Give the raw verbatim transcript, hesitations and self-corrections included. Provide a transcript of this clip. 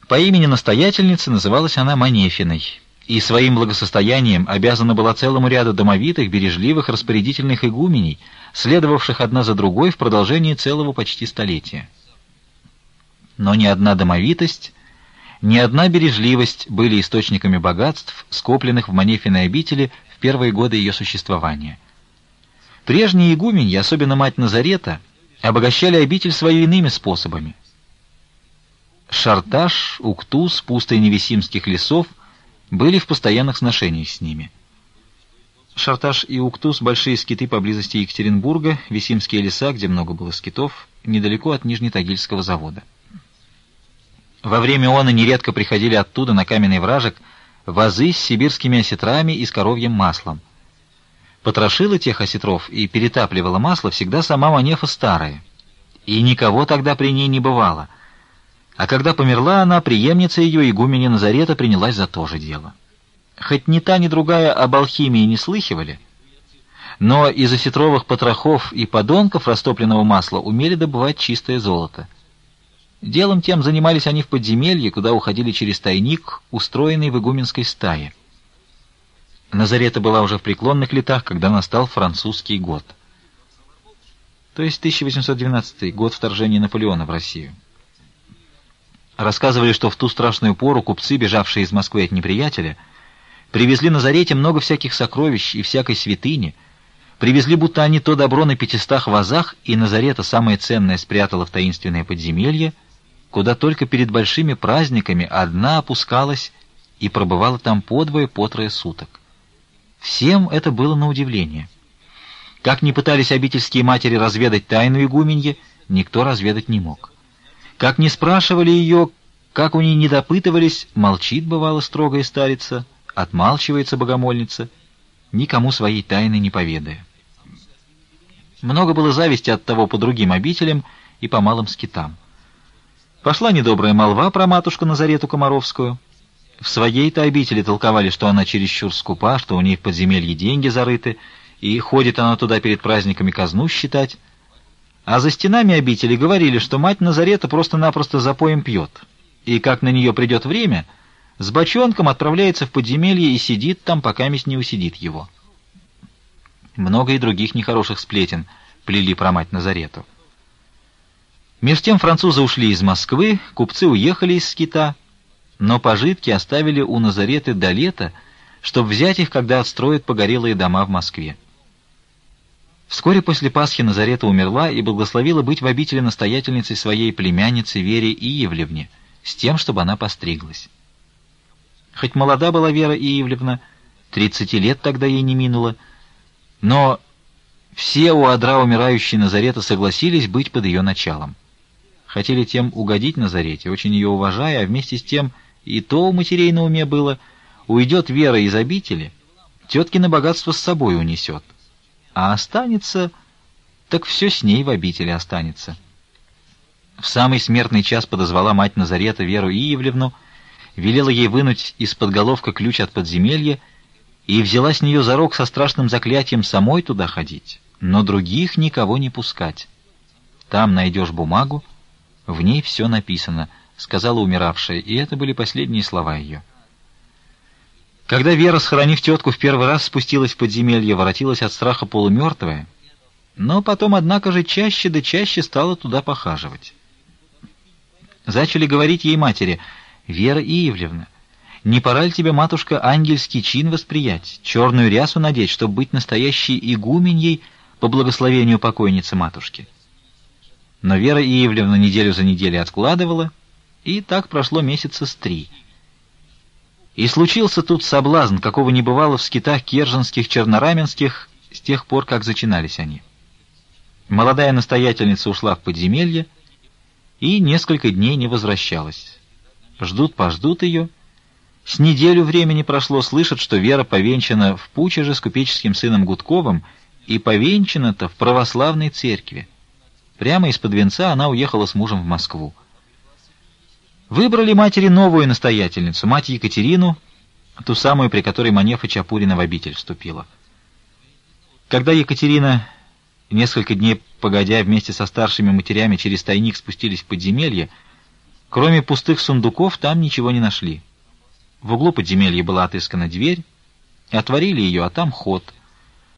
По имени настоятельницы называлась она Манефиной, и своим благосостоянием обязана была целому ряду домовитых, бережливых, распорядительных игуменей, следовавших одна за другой в продолжении целого почти столетия. Но ни одна домовитость, ни одна бережливость были источниками богатств, скопленных в Манефиной обители в первые годы ее существования. Прежние игуменьи, особенно мать Назарета, обогащали обитель свою иными способами. Шарташ, Уктус, пустыни Висимских лесов были в постоянных сношениях с ними. Шарташ и Уктус — большие скиты поблизости Екатеринбурга, Висимские леса, где много было скитов, недалеко от Нижнетагильского завода. Во время она нередко приходили оттуда на каменный вражек вазы с сибирскими осетрами и с коровьим маслом. Потрошила тех осетров и перетапливала масло всегда сама Манефа старая, и никого тогда при ней не бывало. А когда померла она, преемница ее, игуменя Назарета, принялась за то же дело. Хоть ни та, ни другая об алхимии не слыхивали, но из осетровых потрохов и подонков растопленного масла умели добывать чистое золото. Делом тем занимались они в подземелье, куда уходили через тайник, устроенный в игуменской стае. Назарета была уже в преклонных летах, когда настал французский год, то есть тысяча восемьсот двенадцатый, год вторжения Наполеона в Россию. Рассказывали, что в ту страшную пору купцы, бежавшие из Москвы от неприятеля, привезли Назарете много всяких сокровищ и всякой святыни, привезли, будто они то добро на пятистах вазах, и Назарета самое ценное спрятала в таинственное подземелье, куда только перед большими праздниками одна опускалась и пробывала там по двое, по трое суток. Всем это было на удивление. Как ни пытались обительские матери разведать тайну игуменьи, никто разведать не мог. Как ни спрашивали ее, как у ней не допытывались, молчит, бывало, строгая старица, отмалчивается богомольница, никому своей тайны не поведая. Много было зависти от того по другим обителям и по малым скитам. Пошла недобрая молва про матушку Назарету Комаровскую. В своей-то обители толковали, что она чересчур скупа, что у ней в подземелье деньги зарыты, и ходит она туда перед праздниками казну считать. А за стенами обители говорили, что мать Назарета просто-напросто запоем пьет, и как на нее придет время, с бочонком отправляется в подземелье и сидит там, пока месть не усидит его. Много и других нехороших сплетен плели про мать Назарету. Меж тем французы ушли из Москвы, купцы уехали из скита, но пожитки оставили у Назареты до лета, чтобы взять их, когда отстроят погорелые дома в Москве. Вскоре после Пасхи Назарета умерла и благословила быть в обители настоятельницей своей племянницы Вере Иевлевне, с тем, чтобы она постриглась. Хоть молода была Вера Иевлевна, тридцати лет тогда ей не минуло, но все у одра умирающей Назарета согласились быть под ее началом. Хотели тем угодить Назарете, очень ее уважая, а вместе с тем и то у матерей на уме было: уйдет Вера из обители, теткино богатство с собой унесет, а останется, так все с ней в обители останется. В самый смертный час подозвала мать Назарета Веру Иевлевну, велела ей вынуть из-под головка ключ от подземелья и взяла с нее зарок со страшным заклятием самой туда ходить, но других никого не пускать. «Там найдешь бумагу, в ней все написано», — сказала умиравшая, и это были последние слова ее. Когда Вера, схоронив тетку, в первый раз спустилась в подземелье, воротилась от страха полумертвая, но потом, однако же, чаще да чаще стала туда похаживать. Зачали говорить ей матери: «Вера Иевлевна, не пора ли тебе, матушка, ангельский чин восприять, черную рясу надеть, чтобы быть настоящей игуменьей по благословению покойницы матушки?» Но Вера Иевлевна неделю за неделей откладывала, и так прошло месяца с три. И случился тут соблазн, какого не бывало в скитах керженских, чернораменских с тех пор, как зачинались они. Молодая настоятельница ушла в подземелье и несколько дней не возвращалась. Ждут-пождут ее. С неделю времени прошло, слышат, что Вера повенчана в Пучеже с купеческим сыном Гудковым, и повенчана-то в православной церкви. Прямо из-под венца она уехала с мужем в Москву. Выбрали матери новую настоятельницу, мать Екатерину, ту самую, при которой Манефа Чапурина в обитель вступила. Когда Екатерина, несколько дней погодя, вместе со старшими матерями через тайник спустились в подземелье, Кроме пустых сундуков, там ничего не нашли. В углу подземелья была отыскана дверь, и отворили ее, а там ход —